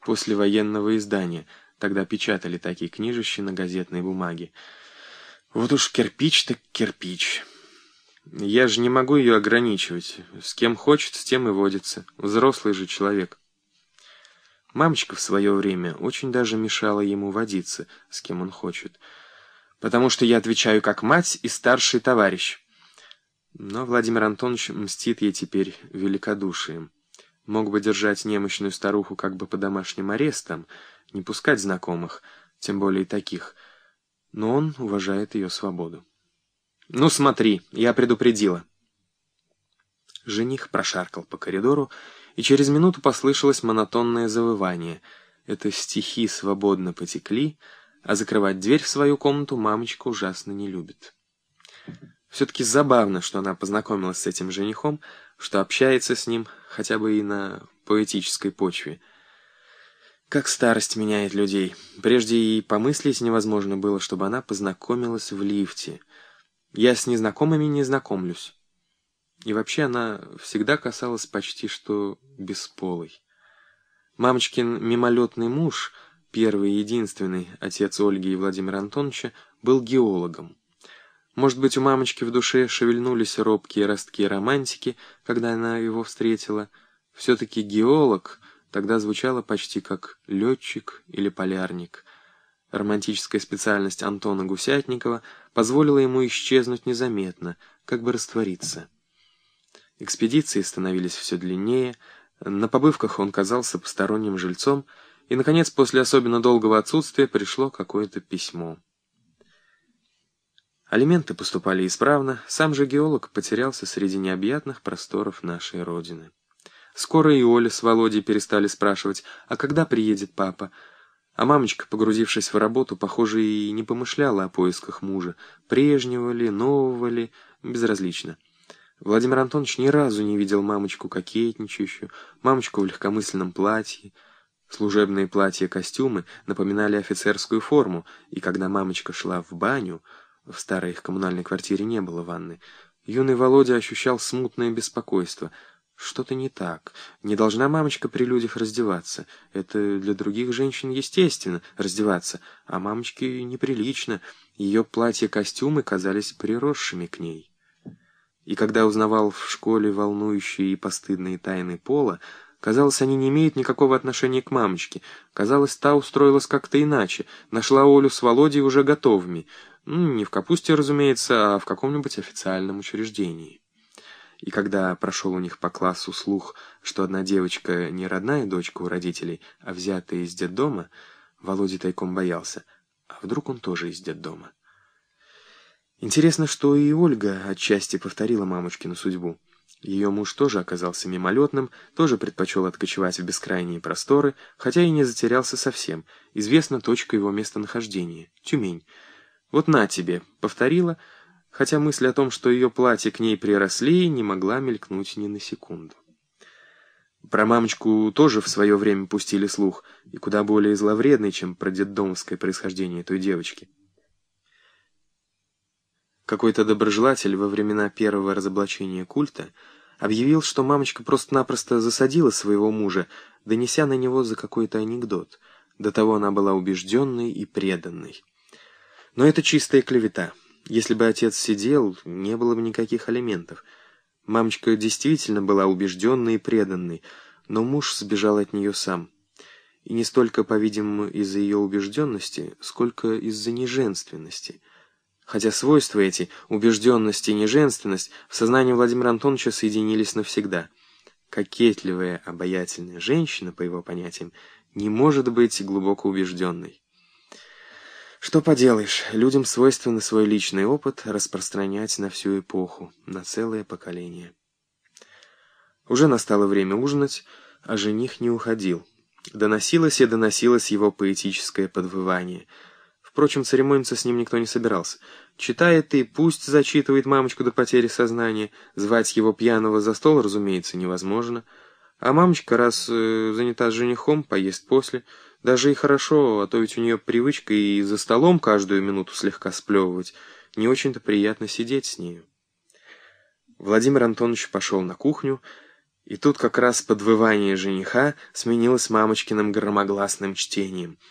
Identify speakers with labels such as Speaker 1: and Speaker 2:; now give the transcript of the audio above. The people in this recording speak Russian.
Speaker 1: послевоенного издания. Тогда печатали такие книжищи на газетной бумаге. Вот уж кирпич так кирпич. Я же не могу ее ограничивать. С кем хочет, с тем и водится. Взрослый же человек. Мамочка в свое время очень даже мешала ему водиться, с кем он хочет. Потому что я отвечаю как мать и старший товарищ. Но Владимир Антонович мстит ей теперь великодушием. Мог бы держать немощную старуху как бы по домашним арестам, не пускать знакомых, тем более таких. Но он уважает ее свободу. «Ну смотри, я предупредила». Жених прошаркал по коридору, и через минуту послышалось монотонное завывание. Это стихи свободно потекли, а закрывать дверь в свою комнату мамочка ужасно не любит. Все-таки забавно, что она познакомилась с этим женихом, что общается с ним хотя бы и на поэтической почве. Как старость меняет людей. Прежде и помыслить невозможно было, чтобы она познакомилась в лифте. Я с незнакомыми не знакомлюсь. И вообще она всегда касалась почти что бесполой. Мамочкин мимолетный муж, первый и единственный отец Ольги и Владимира Антоновича, был геологом. Может быть, у мамочки в душе шевельнулись робкие ростки романтики, когда она его встретила. Все-таки геолог тогда звучало почти как летчик или полярник. Романтическая специальность Антона Гусятникова позволила ему исчезнуть незаметно, как бы раствориться. Экспедиции становились все длиннее, на побывках он казался посторонним жильцом, и, наконец, после особенно долгого отсутствия пришло какое-то письмо. Алименты поступали исправно, сам же геолог потерялся среди необъятных просторов нашей Родины. Скоро и Оля с Володей перестали спрашивать, а когда приедет папа? А мамочка, погрузившись в работу, похоже, и не помышляла о поисках мужа. Прежнего ли, нового ли, безразлично. Владимир Антонович ни разу не видел мамочку кокетничающую, мамочку в легкомысленном платье. Служебные платья-костюмы напоминали офицерскую форму, и когда мамочка шла в баню, в старой их коммунальной квартире не было ванны, юный Володя ощущал смутное беспокойство. Что-то не так. Не должна мамочка при людях раздеваться. Это для других женщин естественно раздеваться, а мамочке неприлично. Ее платья-костюмы казались приросшими к ней. И когда узнавал в школе волнующие и постыдные тайны пола, казалось, они не имеют никакого отношения к мамочке. Казалось, та устроилась как-то иначе, нашла Олю с Володей уже готовыми. Не в капусте, разумеется, а в каком-нибудь официальном учреждении. И когда прошел у них по классу слух, что одна девочка не родная дочка у родителей, а взятая из детдома, Володя тайком боялся. А вдруг он тоже из детдома? Интересно, что и Ольга отчасти повторила мамочкину судьбу. Ее муж тоже оказался мимолетным, тоже предпочел откочевать в бескрайние просторы, хотя и не затерялся совсем. Известна точка его местонахождения — Тюмень. Вот на тебе, повторила, хотя мысль о том, что ее платья к ней приросли, не могла мелькнуть ни на секунду. Про мамочку тоже в свое время пустили слух, и куда более зловредный, чем про детдомовское происхождение той девочки. Какой-то доброжелатель во времена первого разоблачения культа объявил, что мамочка просто-напросто засадила своего мужа, донеся на него за какой-то анекдот. До того она была убежденной и преданной. Но это чистая клевета. Если бы отец сидел, не было бы никаких алиментов. Мамочка действительно была убежденной и преданной, но муж сбежал от нее сам. И не столько, по-видимому, из-за ее убежденности, сколько из-за неженственности. Хотя свойства эти, убежденность и неженственность, в сознании Владимира Антоновича соединились навсегда. Кокетливая, обаятельная женщина, по его понятиям, не может быть глубоко убежденной. Что поделаешь, людям свойственно свой личный опыт распространять на всю эпоху, на целое поколение. Уже настало время ужинать, а жених не уходил. Доносилось и доносилось его поэтическое подвывание. Впрочем, церемониться с ним никто не собирался. Читает и пусть зачитывает мамочку до потери сознания, звать его пьяного за стол, разумеется, невозможно. А мамочка, раз занята с женихом, поест после. Даже и хорошо, а то ведь у нее привычка и за столом каждую минуту слегка сплевывать. Не очень-то приятно сидеть с нею. Владимир Антонович пошел на кухню И тут как раз подвывание жениха сменилось мамочкиным громогласным чтением.